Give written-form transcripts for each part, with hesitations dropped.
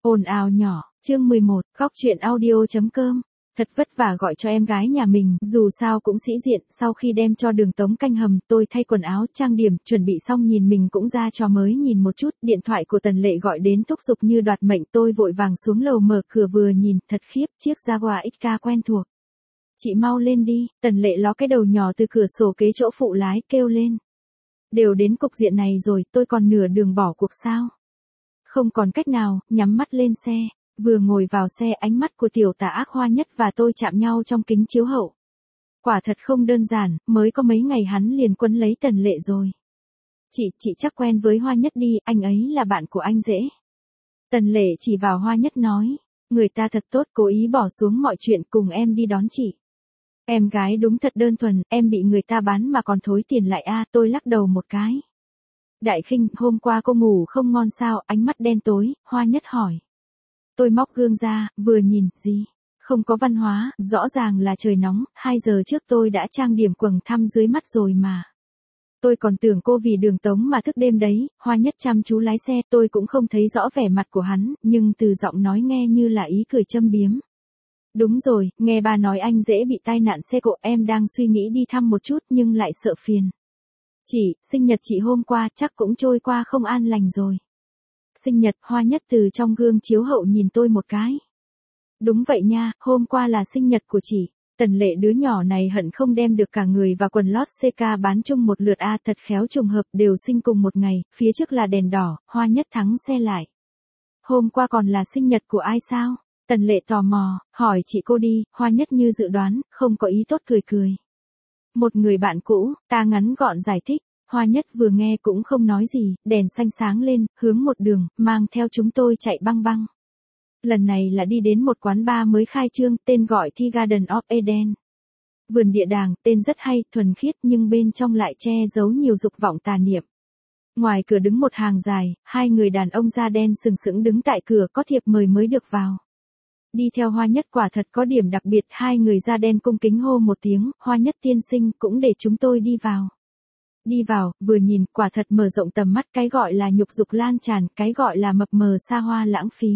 Ồn ào nhỏ, chương 11, góc chuyện audio.com. Thật vất vả gọi cho em gái nhà mình, dù sao cũng sĩ diện, sau khi đem cho Đường Tống canh hầm, tôi thay quần áo, trang điểm, chuẩn bị xong nhìn mình cũng ra trò mới nhìn một chút, điện thoại của Tần Lệ gọi đến thúc giục như đoạt mệnh, tôi vội vàng xuống lầu mở cửa vừa nhìn, thật khiếp, chiếc Jaguar XK quen thuộc. Chị mau lên đi, Tần Lệ ló cái đầu nhỏ từ cửa sổ kế chỗ phụ lái, kêu lên. Đều đến cục diện này rồi, tôi còn nửa đường bỏ cuộc sao? Không còn cách nào, nhắm mắt lên xe. Vừa ngồi vào xe, ánh mắt của tiểu tà ác Hoa Nhất và tôi chạm nhau trong kính chiếu hậu. Quả thật không đơn giản, mới có mấy ngày hắn liền quấn lấy Tần Lệ rồi. Chị chắc quen với Hoa Nhất đi, anh ấy là bạn của anh dễ. Tần Lệ chỉ vào Hoa Nhất nói, người ta thật tốt, cố ý bỏ xuống mọi chuyện cùng em đi đón chị. Em gái đúng thật đơn thuần, em bị người ta bán mà còn thối tiền lại a. Tôi lắc đầu một cái. Đại Khinh, hôm qua cô ngủ không ngon sao? Ánh mắt đen tối, Hoa Nhất hỏi. Tôi móc gương ra, vừa nhìn, gì? Không có văn hóa, rõ ràng là trời nóng, 2 giờ trước tôi đã trang điểm quầng thâm dưới mắt rồi mà. Tôi còn tưởng cô vì Đường Tống mà thức đêm đấy. Hoa Nhất chăm chú lái xe, tôi cũng không thấy rõ vẻ mặt của hắn, nhưng từ giọng nói nghe như là ý cười châm biếm. Đúng rồi, nghe bà nói anh dễ bị tai nạn xe cộ, em đang suy nghĩ đi thăm một chút nhưng lại sợ phiền. Chị, sinh nhật chị hôm qua chắc cũng trôi qua không an lành rồi. Sinh nhật, Hoa Nhất từ trong gương chiếu hậu nhìn tôi một cái. Đúng vậy nha, hôm qua là sinh nhật của chị. Tần Lệ đứa nhỏ này hận không đem được cả người và quần lót CK bán chung một lượt a, thật khéo trùng hợp, đều sinh cùng một ngày, phía trước là đèn đỏ, Hoa Nhất thắng xe lại. Hôm qua còn là sinh nhật của ai sao? Tần Lệ tò mò, hỏi chị cô đi. Hoa Nhất như dự đoán, không có ý tốt cười cười. Một người bạn cũ, ta ngắn gọn giải thích. Hoa Nhất vừa nghe cũng không nói gì, đèn xanh sáng lên, hướng một đường, mang theo chúng tôi chạy băng băng. Lần này là đi đến một quán bar mới khai trương, tên gọi The Garden of Eden. Vườn địa đàng, tên rất hay, thuần khiết nhưng bên trong lại che giấu nhiều dục vọng tà niệm. Ngoài cửa đứng một hàng dài, 2 người đàn ông da đen sừng sững đứng tại cửa, có thiệp mời mới được vào. Đi theo Hoa Nhất quả thật có điểm đặc biệt, 2 người da đen cung kính hô một tiếng, Hoa Nhất tiên sinh, cũng để chúng tôi đi vào. Đi vào, vừa nhìn, quả thật mở rộng tầm mắt, cái gọi là nhục dục lan tràn, cái gọi là mập mờ xa hoa lãng phí.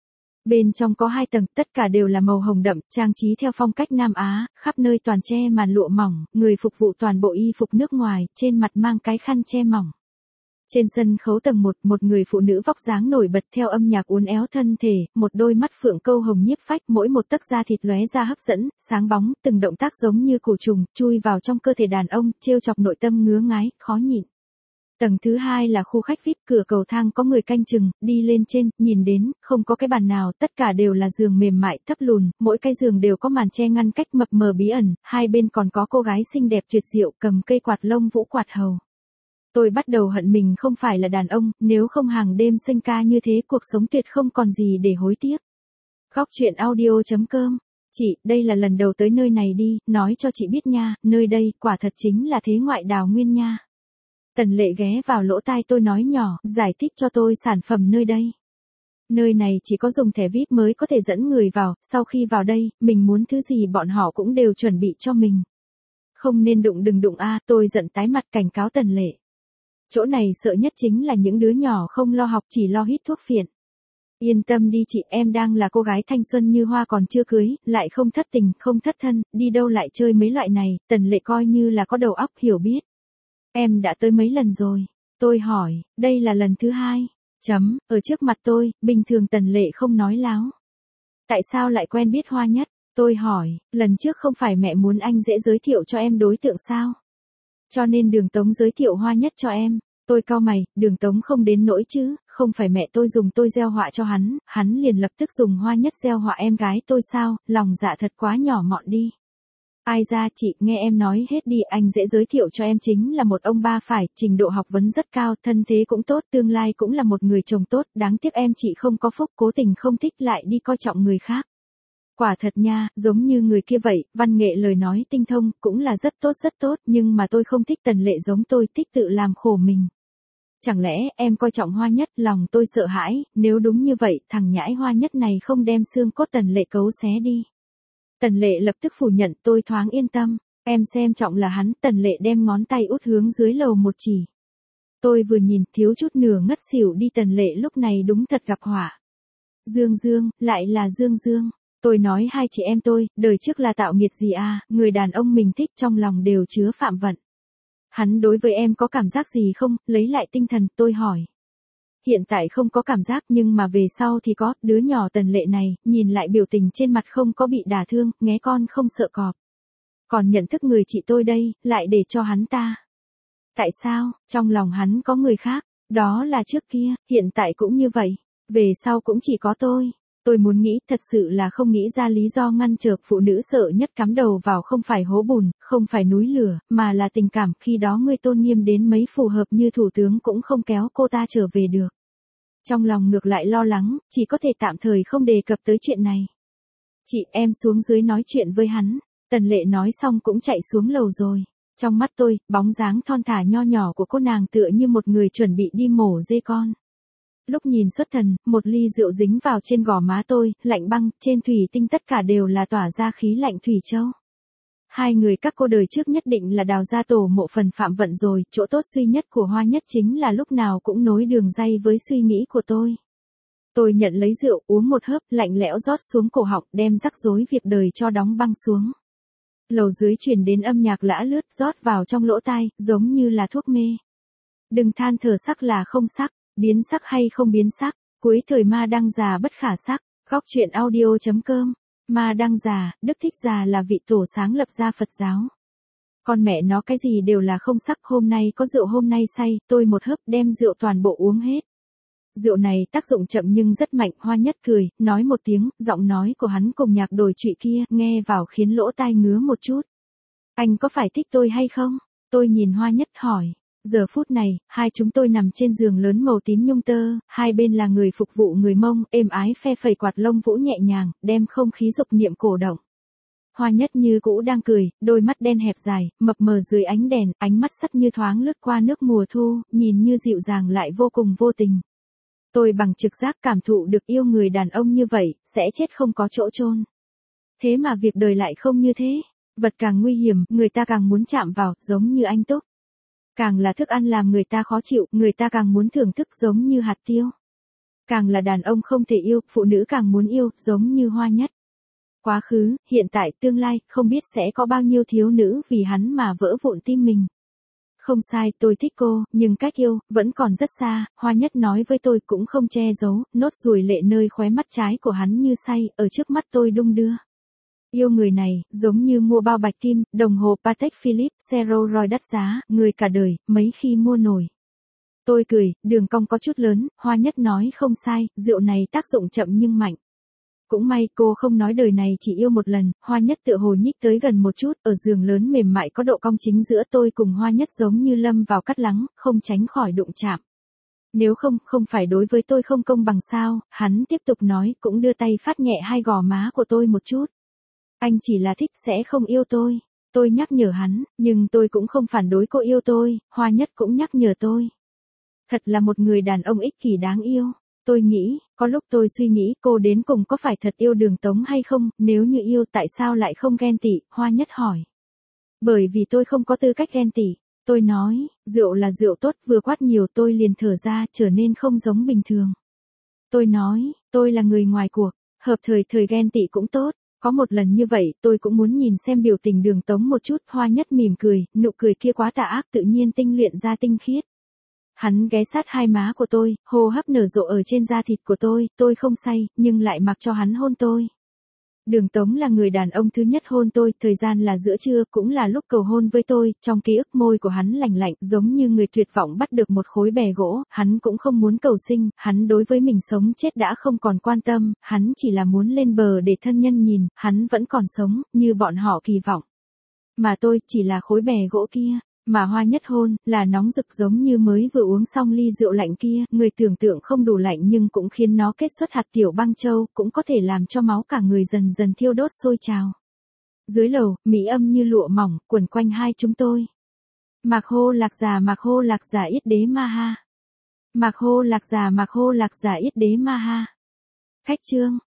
Bên trong có 2 tầng, tất cả đều là màu hồng đậm, trang trí theo phong cách Nam Á, khắp nơi toàn che màn lụa mỏng, người phục vụ toàn bộ y phục nước ngoài, trên mặt mang cái khăn che mỏng. Trên sân khấu tầng 1, một người phụ nữ vóc dáng nổi bật theo âm nhạc uốn éo thân thể, một đôi mắt phượng câu hồng nhiếp phách, mỗi một tấc da thịt lóe ra hấp dẫn, sáng bóng, từng động tác giống như cổ trùng, chui vào trong cơ thể đàn ông, trêu chọc nội tâm ngứa ngái, khó nhịn. Tầng thứ 2 là khu khách VIP, cửa cầu thang có người canh chừng, đi lên trên, nhìn đến, không có cái bàn nào, tất cả đều là giường mềm mại, thấp lùn, mỗi cái giường đều có màn che ngăn cách mập mờ bí ẩn, hai bên còn có cô gái xinh đẹp tuyệt diệu, cầm cây quạt lông vũ quạt hầu. Tôi bắt đầu hận mình không phải là đàn ông, nếu không hàng đêm sinh ca như thế cuộc sống tuyệt không còn gì để hối tiếc. Góc chuyện audio.com. Chị, đây là lần đầu tới nơi này đi, nói cho chị biết nha, nơi đây, quả thật chính là thế ngoại đào nguyên nha. Tần Lệ ghé vào lỗ tai tôi nói nhỏ, giải thích cho tôi sản phẩm nơi đây. Nơi này chỉ có dùng thẻ VIP mới có thể dẫn người vào, sau khi vào đây, mình muốn thứ gì bọn họ cũng đều chuẩn bị cho mình. Không nên đụng, đừng đụng a. Tôi giận tái mặt cảnh cáo Tần Lệ. Chỗ này sợ nhất chính là những đứa nhỏ không lo học chỉ lo hít thuốc phiện. Yên tâm đi chị, em đang là cô gái thanh xuân như hoa còn chưa cưới, lại không thất tình, không thất thân, đi đâu lại chơi mấy loại này. Tần Lệ coi như là có đầu óc hiểu biết. Em đã tới mấy lần rồi? Tôi hỏi, đây là lần thứ 2. Ở trước mặt tôi, bình thường Tần Lệ không nói láo. Tại sao lại quen biết Hoa Nhất? Tôi hỏi, lần trước không phải mẹ muốn anh dễ giới thiệu cho em đối tượng sao? Cho nên Đường Tống giới thiệu Hoa Nhất cho em. Tôi cau mày, Đường Tống không đến nỗi chứ, không phải mẹ tôi dùng tôi gieo họa cho hắn liền lập tức dùng Hoa Nhất gieo họa em gái tôi sao, lòng dạ thật quá nhỏ mọn đi. Ai ra chị, nghe em nói hết đi, anh dễ giới thiệu cho em chính là một ông ba phải, trình độ học vấn rất cao, thân thế cũng tốt, tương lai cũng là một người chồng tốt, đáng tiếc em chị không có phúc, cố tình không thích lại đi coi trọng người khác. Quả thật nha, giống như người kia vậy, văn nghệ lời nói tinh thông, cũng là rất tốt, nhưng mà tôi không thích Tần Lệ giống tôi, thích tự làm khổ mình. Chẳng lẽ em coi trọng Hoa Nhất, lòng tôi sợ hãi, nếu đúng như vậy, thằng nhãi Hoa Nhất này không đem xương cốt Tần Lệ cấu xé đi. Tần Lệ lập tức phủ nhận, tôi thoáng yên tâm, em xem trọng là hắn. Tần Lệ đem ngón tay út hướng dưới lầu một chỉ. Tôi vừa nhìn, thiếu chút nửa ngất xỉu đi. Tần Lệ lúc này đúng thật gặp họa. Dương Dương, lại là Dương Dương. Tôi nói hai chị em tôi, đời trước là tạo nghiệt gì à, người đàn ông mình thích trong lòng đều chứa phạm vận. Hắn đối với em có cảm giác gì không, lấy lại tinh thần, tôi hỏi. Hiện tại không có cảm giác nhưng mà về sau thì có, đứa nhỏ Tần Lệ này, nhìn lại biểu tình trên mặt không có bị đả thương, nghé con không sợ cọp. Còn nhận thức người chị tôi đây, lại để cho hắn ta. Tại sao, trong lòng hắn có người khác, đó là trước kia, hiện tại cũng như vậy, về sau cũng chỉ có tôi. Tôi muốn nghĩ, thật sự là không nghĩ ra lý do ngăn trở phụ nữ sợ nhất cắm đầu vào không phải hố bùn, không phải núi lửa, mà là tình cảm, khi đó ngươi tôn nghiêm đến mấy phù hợp như thủ tướng cũng không kéo cô ta trở về được. Trong lòng ngược lại lo lắng, chỉ có thể tạm thời không đề cập tới chuyện này. Chị em xuống dưới nói chuyện với hắn, Tần Lệ nói xong cũng chạy xuống lầu rồi. Trong mắt tôi, bóng dáng thon thả nho nhỏ của cô nàng tựa như một người chuẩn bị đi mổ dê con. Lúc nhìn xuất thần, một ly rượu dính vào trên gò má tôi, lạnh băng, trên thủy tinh tất cả đều là tỏa ra khí lạnh thủy châu. Hai người các cô đời trước nhất định là đào ra tổ mộ phần phạm vận rồi, chỗ tốt duy nhất của Hoa Nhất chính là lúc nào cũng nối đường ray với suy nghĩ của tôi. Tôi nhận lấy rượu, uống một hớp, lạnh lẽo rót xuống cổ họng, đem rắc rối việc đời cho đóng băng xuống. Lầu dưới truyền đến âm nhạc lã lướt, rót vào trong lỗ tai, giống như là thuốc mê. Đừng than thở sắc là không sắc, biến sắc hay không biến sắc, cuối thời ma đăng già bất khả sắc, góc truyện audio.com. Ma đăng già, Đức Thích Già là vị tổ sáng lập ra Phật giáo. Con mẹ nó cái gì đều là không sắc, hôm nay có rượu hôm nay say, tôi một hớp đem rượu toàn bộ uống hết. Rượu này tác dụng chậm nhưng rất mạnh, Hoa Nhất cười, nói một tiếng, giọng nói của hắn cùng nhạc đồi trụy kia, nghe vào khiến lỗ tai ngứa một chút. Anh có phải thích tôi hay không? Tôi nhìn Hoa Nhất hỏi. Giờ phút này, hai chúng tôi nằm trên giường lớn màu tím nhung tơ, hai bên là người phục vụ người Mông, êm ái phe phẩy quạt lông vũ nhẹ nhàng, đem không khí dục niệm cổ động. Hoa Nhất như cũ đang cười, đôi mắt đen hẹp dài, mập mờ dưới ánh đèn, ánh mắt sắt như thoáng lướt qua nước mùa thu, nhìn như dịu dàng lại vô cùng vô tình. Tôi bằng trực giác cảm thụ được yêu người đàn ông như vậy, sẽ chết không có chỗ chôn. Thế mà việc đời lại không như thế, vật càng nguy hiểm, người ta càng muốn chạm vào, giống như anh Túc. Càng là thức ăn làm người ta khó chịu, người ta càng muốn thưởng thức giống như hạt tiêu. Càng là đàn ông không thể yêu, phụ nữ càng muốn yêu, giống như Hoa Nhất. Quá khứ, hiện tại, tương lai, không biết sẽ có bao nhiêu thiếu nữ vì hắn mà vỡ vụn tim mình. Không sai, tôi thích cô, nhưng cách yêu, vẫn còn rất xa, Hoa Nhất nói với tôi cũng không che giấu, nốt ruồi lệ nơi khóe mắt trái của hắn như say, ở trước mắt tôi đung đưa. Yêu người này, giống như mua bao bạch kim, đồng hồ Patek Philippe, xe Rolls Royce đắt giá, người cả đời, mấy khi mua nổi. Tôi cười, đường cong có chút lớn, Hoa Nhất nói không sai, rượu này tác dụng chậm nhưng mạnh. Cũng may cô không nói đời này chỉ yêu một lần, Hoa Nhất tựa hồ nhích tới gần một chút, ở giường lớn mềm mại có độ cong chính giữa tôi cùng Hoa Nhất giống như lâm vào cắt lắng, không tránh khỏi đụng chạm. Nếu không, không phải đối với tôi không công bằng sao, hắn tiếp tục nói, cũng đưa tay phát nhẹ hai gò má của tôi một chút. Anh chỉ là thích sẽ không yêu tôi. Tôi nhắc nhở hắn, nhưng tôi cũng không phản đối cô yêu tôi, Hoa Nhất cũng nhắc nhở tôi. Thật là một người đàn ông ích kỷ đáng yêu. Tôi nghĩ, có lúc tôi suy nghĩ cô đến cùng có phải thật yêu Đường Tống hay không, nếu như yêu tại sao lại không ghen tị, Hoa Nhất hỏi. Bởi vì tôi không có tư cách ghen tị. Tôi nói, rượu là rượu tốt, vừa quát nhiều tôi liền thở ra, trở nên không giống bình thường. Tôi nói, tôi là người ngoài cuộc, hợp thời ghen tị cũng tốt. Có một lần như vậy, tôi cũng muốn nhìn xem biểu tình Đường Tống một chút, Hoa Nhất mỉm cười, nụ cười kia quá tà ác tự nhiên tinh luyện ra tinh khiết. Hắn ghé sát hai má của tôi, hô hấp nở rộ ở trên da thịt của tôi không say, nhưng lại mặc cho hắn hôn tôi. Đường Tống là người đàn ông thứ nhất hôn tôi, thời gian là giữa trưa, cũng là lúc cầu hôn với tôi, trong ký ức môi của hắn lành lạnh, giống như người tuyệt vọng bắt được một khối bè gỗ, hắn cũng không muốn cầu sinh, hắn đối với mình sống chết đã không còn quan tâm, hắn chỉ là muốn lên bờ để thân nhân nhìn, hắn vẫn còn sống, như bọn họ kỳ vọng. Mà tôi, chỉ là khối bè gỗ kia. Mà Hoa Nhất hôn, là nóng rực giống như mới vừa uống xong ly rượu lạnh kia, người tưởng tượng không đủ lạnh nhưng cũng khiến nó kết xuất hạt tiểu băng châu, cũng có thể làm cho máu cả người dần dần thiêu đốt sôi trào. Dưới lầu, mỹ âm như lụa mỏng, quẩn quanh hai chúng tôi. Mạc hô lạc giả yết đế ma ha. Mạc hô lạc giả yết đế ma ha. Khách chương.